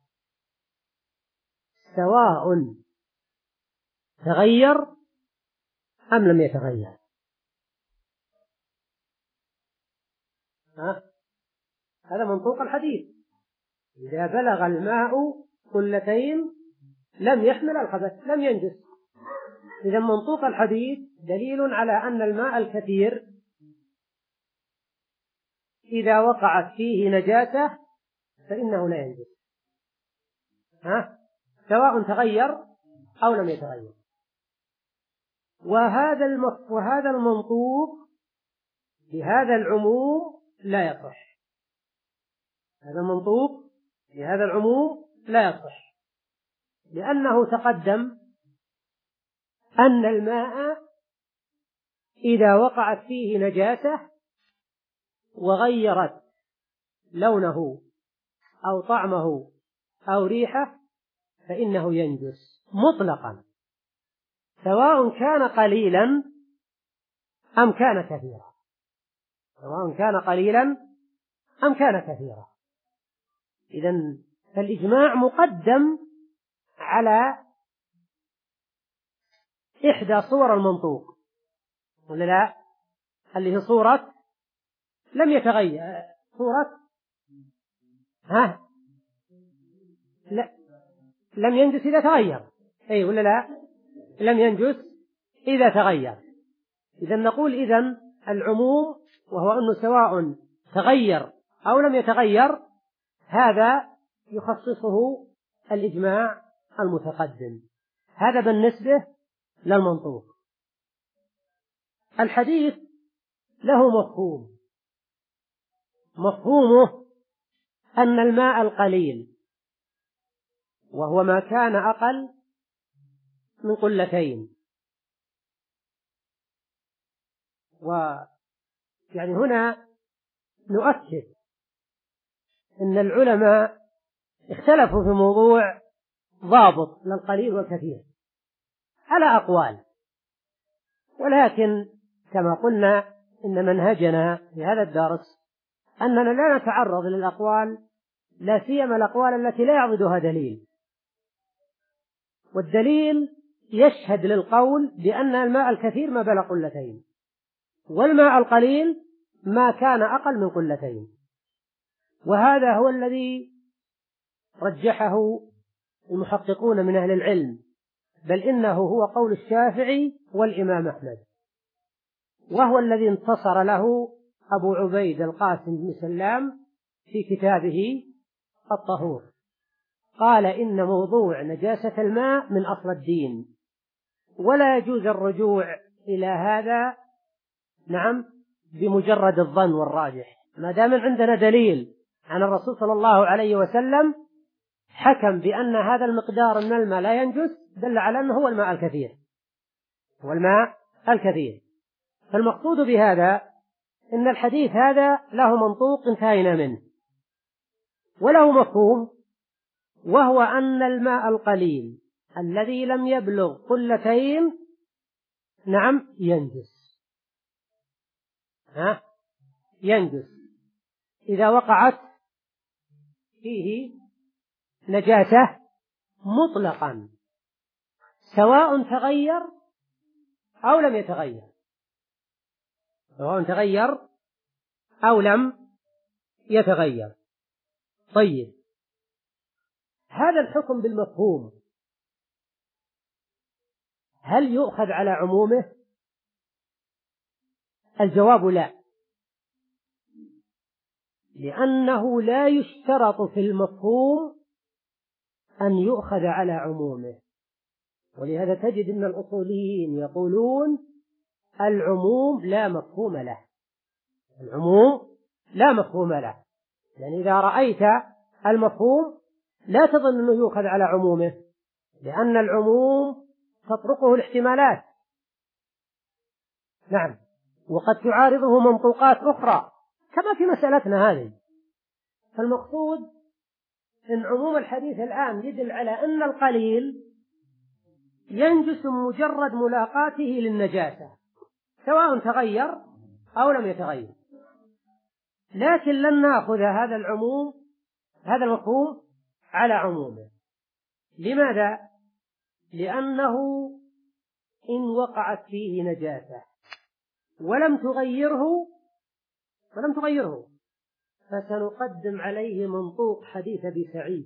سواء تغير أم لم يتغير. ها؟ هذا منطوق الحديث: إذا بلغ الماء قلتين لم يحمل الخبث لم ينجس. إذا منطوق الحديث دليل على أن الماء الكثير إذا وقعت فيه نجاسة فإنه لا ينجس، ها؟ سواء تغير أو لم يتغير. وهذا وهذا المنطوق بهذا العموم لا يصح. هذا المنطوق بهذا العموم لا يصح، لأنه تقدم أن الماء إذا وقعت فيه نجاسة وغيرت لونه أو طعمه أو ريحه فإنه ينجس مطلقا، سواء كان قليلا أم كان كثيرا، سواء كان قليلا أم كان كثيرا. إذن فالإجماع مقدم على إحدى صور المنطوق، ولا لا؟ اللي هي صورة لم يتغير، صورة ها لا لم ينجس إذا تغير، أي ولا لا؟ لم ينجس إذا تغير. إذن نقول إذن العموم وهو أنه سواء تغير أو لم يتغير هذا يخصصه الإجماع المتقدم. هذا بالنسبة للمنطوق. الحديث له مفهوم، مفهومه أن الماء القليل وهو ما كان أقل من قلتين، ويعني هنا نؤكد أن العلماء اختلفوا في موضوع ضابط للقليل والكثير على أقوال، ولكن كما قلنا إن منهجنا في هذا الدرس أننا لا نتعرض للأقوال، لا سيما الأقوال التي لا يعضدها دليل، والدليل يشهد للقول بأن الماء الكثير ما بلغ قلتين، والماء القليل ما كان أقل من قلتين. وهذا هو الذي رجحه المحققون من أهل العلم، بل إنه هو قول الشافعي والإمام أحمد، وهو الذي انتصر له أبو عبيد القاسم بن سلام في كتابه الطهور. قال إن موضوع نجاسة الماء من أصل الدين، ولا يجوز الرجوع إلى هذا نعم بمجرد الظن والراجح، ما دام عندنا دليل عن الرسول صلى الله عليه وسلم حكم بأن هذا المقدار من الماء لا ينجس، دل على أنه هو الماء الكثير، هو الماء الكثير. فالمقصود بهذا إن الحديث هذا له منطوق انتهينا منه، وله مفهوم، وهو أن الماء القليل الذي لم يبلغ قلتين نعم ينجس، ها ينجس إذا وقعت فيه نجاسة مطلقا، سواء تغير أو لم يتغير، سواء تغير أو لم يتغير. طيب، هذا الحكم بالمفهوم هل يؤخذ على عمومه؟ الجواب لا، لأنه لا يشترط في المفهوم أن يؤخذ على عمومه. ولهذا تجد أن الأصوليين يقولون العموم لا مفهوم له، العموم لا مفهوم له، يعني إذا رأيت المفهوم لا تظن أنه يؤخذ على عمومه، لأن العموم تطرقه الاحتمالات، نعم، وقد تعارضه منطوقات أخرى كما في مسألتنا هذه. فالمقصود أن عموم الحديث الآن يدل على أن القليل ينجس مجرد ملاقاته للنجاسة، سواء تغير أو لم يتغير. لكن لن نأخذ هذا العموم هذا المفهوم على عمومه. لماذا؟ لأنه إن وقعت فيه نجاسة ولم تغيره ولم تغيره فسنقدم عليه منطوق حديث أبي سعيد: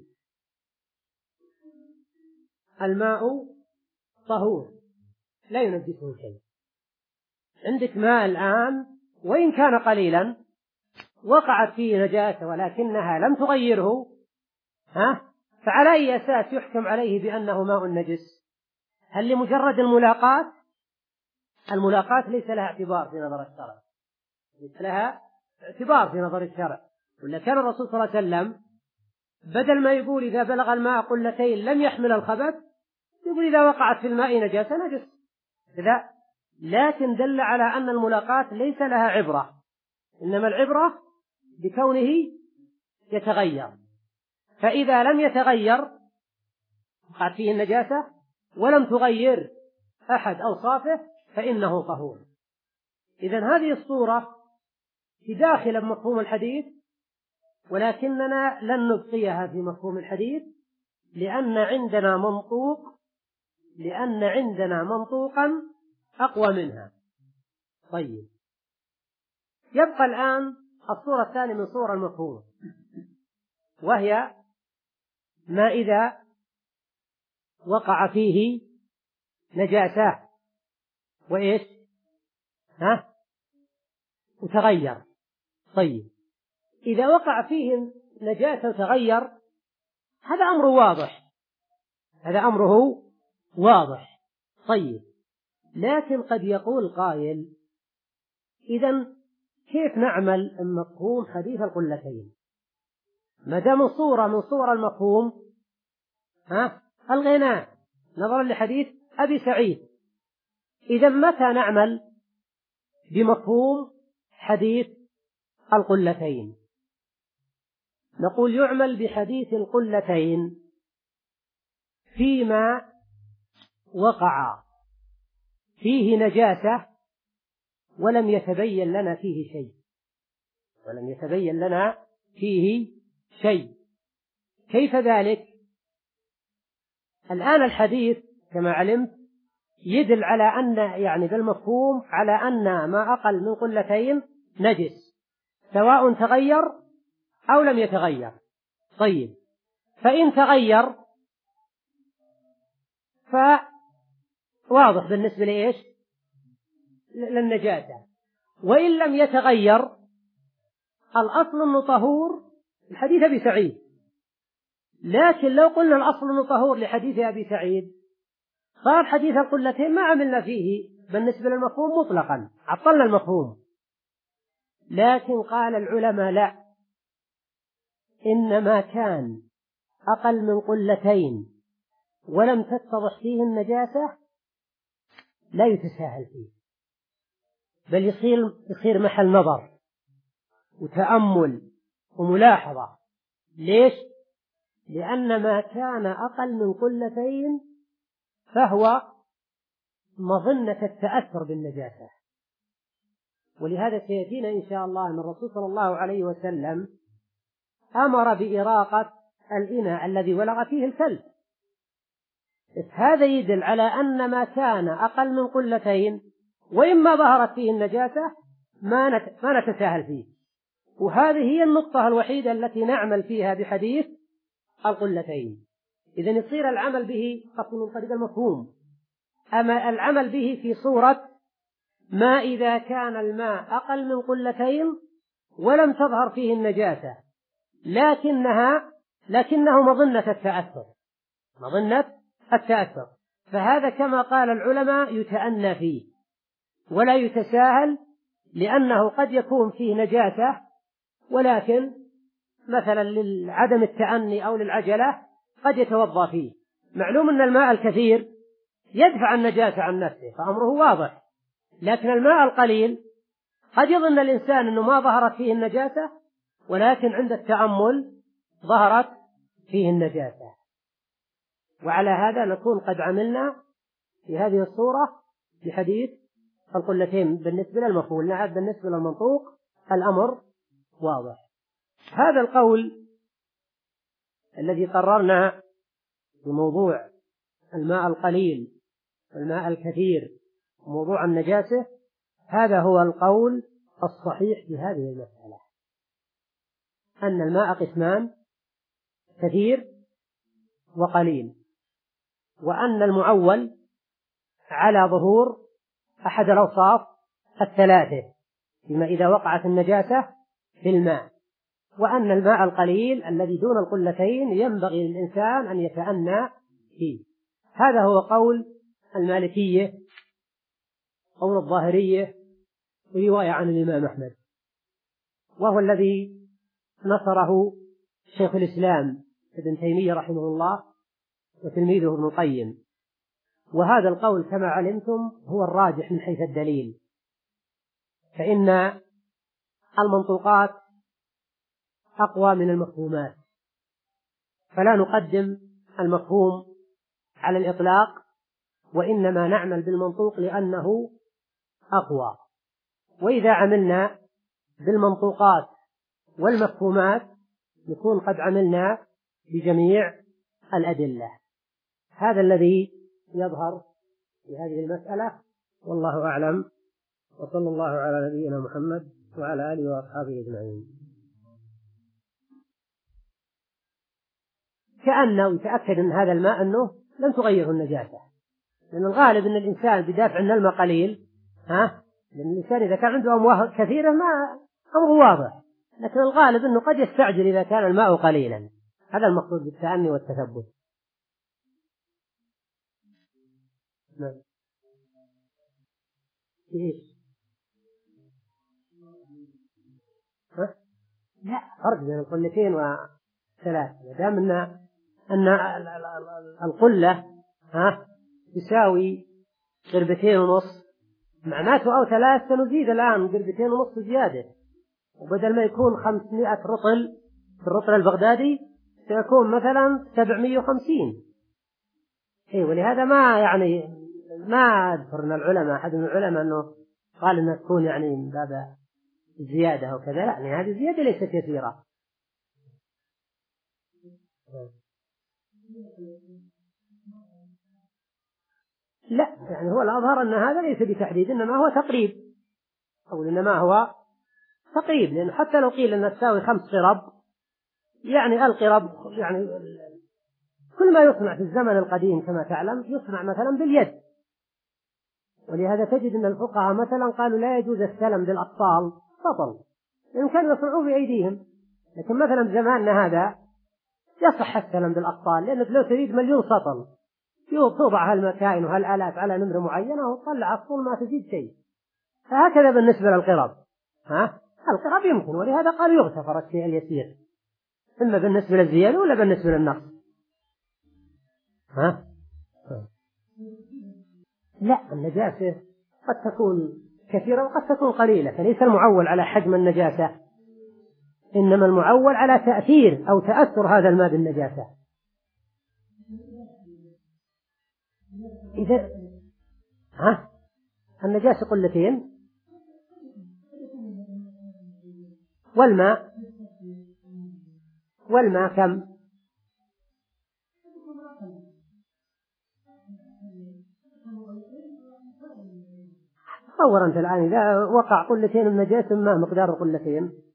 الماء طهور لا ينجسه شيء. عندك ماء الآن وإن كان قليلا وقعت فيه نجاسة ولكنها لم تغيره، ها فعلى أي أساس يحكم عليه بأنه ماء نجس؟ هل لمجرد الملاقاة؟ الملاقاة ليس لها اعتبار في نظر الشرع، ليس لها اعتبار في نظر الشرع. ولا كان الرسول صلى الله عليه وسلم بدل ما يقول إذا بلغ الماء قلتين لم يحمل الخبث، يقول إذا وقعت في الماء نجاسة نجس إذا. لكن دل على أن الملاقاة ليس لها عبرة، إنما العبرة بكونه يتغير. فإذا لم يتغير وقعت فيه النجاسة ولم تغير أحد أوصافه فإنه طهور. إذن هذه الصورة في داخل مفهوم الحديث، ولكننا لن نبقيها في مفهوم الحديث لأن عندنا منطوق لأن عندنا منطوقا أقوى منها. طيب، يبقى الآن الصورة الثانية من صور المفهوم، وهي ما إذا وقع فيه نجاسة وإيش ها وتغير. طيب، إذا وقع فيه نجاسة وتغير هذا أمر واضح، هذا أمره واضح. طيب، لكن قد يقول قائل: إذن كيف نعمل المفهوم حديث القلتين ما دام صورة من صور المفهوم ها الغناء نظرا لحديث أبي سعيد؟ إذن متى نعمل بمفهوم حديث القلتين؟ نقول يعمل بحديث القلتين فيما وقع فيه نجاسة ولم يتبين لنا فيه شيء ولم يتبين لنا فيه شيء. كيف ذلك؟ الآن الحديث كما علمت يدل على أن يعني بالمفهوم على أن ما أقل من قلتين نجس سواء تغير أو لم يتغير. طيب، فإن تغير فواضح بالنسبة لإيش للنجاسة، وإن لم يتغير الأصل أنه طهور الحديث أبي سعيد. لكن لو قلنا الأصل أنه طهور لحديث أبي سعيد صار حديث القلتين ما عملنا فيه بالنسبة للمفهوم مطلقا، عطلنا المفهوم. لكن قال العلماء لا، إنما كان أقل من قلتين ولم تتضح فيه النجاسة لا يتساهل فيه، بل يصير, يصير محل نظر وتأمل وملاحظة. ليش؟ لأن ما كان أقل من قلتين فهو مظنة التأثر بالنجاسة. ولهذا سيأتينا إن شاء الله أن الرسول صلى الله عليه وسلم أمر بإراقة الإناء الذي ولغ فيه الكلب. هذا يدل على أن ما كان أقل من قلتين وإما ظهرت فيه النجاسة ما ما نتساهل فيه. وهذه هي النقطة الوحيدة التي نعمل فيها بحديث القلتين. إذن يصير العمل به قصد من طريق المفهوم، أما العمل به في صورة ما إذا كان الماء أقل من قلتين ولم تظهر فيه النجاسة لكنها لكنه مظنة التأثر مظنة التأثر فهذا كما قال العلماء يتأنى فيه ولا يتساهل، لأنه قد يكون فيه نجاسة ولكن مثلا لعدم التأني أو للعجلة قد يتوضأ فيه. معلوم أن الماء الكثير يدفع النجاسة عن نفسه فأمره واضح، لكن الماء القليل قد يظن الإنسان أنه ما ظهرت فيه النجاسة ولكن عند التأمل ظهرت فيه النجاسة. وعلى هذا نكون قد عملنا في هذه الصورة بحديث القلتين بالنسبة للمفعول. نعم بالنسبة للمنطوق الأمر واضح. هذا القول الذي قررنا بموضوع الماء القليل والماء الكثير وموضوع النجاسة، هذا هو القول الصحيح في هذه المسألة، أن الماء قسمان كثير وقليل، وأن المعول على ظهور أحد الأوصاف الثلاثة فيما إذا وقعت النجاسة في الماء، وأن الماء القليل الذي دون القلتين ينبغي للإنسان أن يتأنى فيه. هذا هو قول المالكية قول الظاهرية ورواية عن الإمام أحمد، وهو الذي نصره شيخ الإسلام ابن تيمية رحمه الله وتلميذه ابن القيم. وهذا القول كما علمتم هو الراجح من حيث الدليل، فإن المنطوقات أقوى من المفهومات، فلا نقدم المفهوم على الإطلاق، وإنما نعمل بالمنطوق لأنه أقوى. وإذا عملنا بالمنطوقات والمفهومات نكون قد عملنا بجميع الأدلة. هذا الذي يظهر في هذه المسألة، والله أعلم، وصلى الله على نبينا محمد وعلى آله وأصحابه أجمعين. كأنه يتأكد أن هذا الماء أنه لم تغيره النجاسة، لأن الغالب أن الإنسان بدافع أن الماء قليل، ها، لأن الإنسان إذا كان عنده أمواه كثيرة ما أمره واضح، لكن الغالب أنه قد يستعجل إذا كان الماء قليلا. هذا المقصود بالتأني والتثبت. نعم. إيش؟ ها؟ لا فرق بين القلتين وثلاث، ما دام أن أن القلة ها تساوي قربتين ونص معناته أو ثلاث سنزيد الآن قربتين ونص زيادة، وبدل ما يكون خمسمائة رطل في الرطل البغدادي سيكون مثلا سبعمائة وخمسين. إيه، ولهذا ما يعني ما أذكر أن العلماء أحد من العلماء أنه قال أنها تكون يعني من باب الزيادة وكذا، لا، يعني هذه الزيادة ليست كثيرة. لا، يعني هو الأظهر أن هذا ليس بتحديد، إنما هو تقريب، أو إنما هو تقريب، لأن حتى لو قيل أنها تساوي خمس قرب، يعني القرب يعني كل ما يصنع في الزمن القديم كما تعلم يصنع مثلا باليد، ولهذا تجد أن الفقهاء مثلا قالوا لا يجوز السلم للأطفال سطل، لأنهم كانوا يصنعوه بأيديهم، لكن مثلا بزماننا هذا يصح السلم بالأطفال، لأنك لو تريد مليون سطل توضع هالمكائن وهالآلات على نمرة معينة وتطلع الطول ما تزيد شيء. فهكذا بالنسبة للقرب، ها القراب يمكن، ولهذا قال يغتفر الشيء اليسير، إما بالنسبة للزيادة ولا بالنسبة للنقص. ها؟ لا، النجاسة قد تكون كثيرة وقد تكون قليلة، فليس المعول على حجم النجاسة، إنما المعول على تأثير أو تأثر هذا الماء بالنجاسة. إذا ها؟ النجاسة قلتين، والماء والماء كم؟ تصور أنت الآن إذا وقع قلتين النجاسة ما مقدار قلتين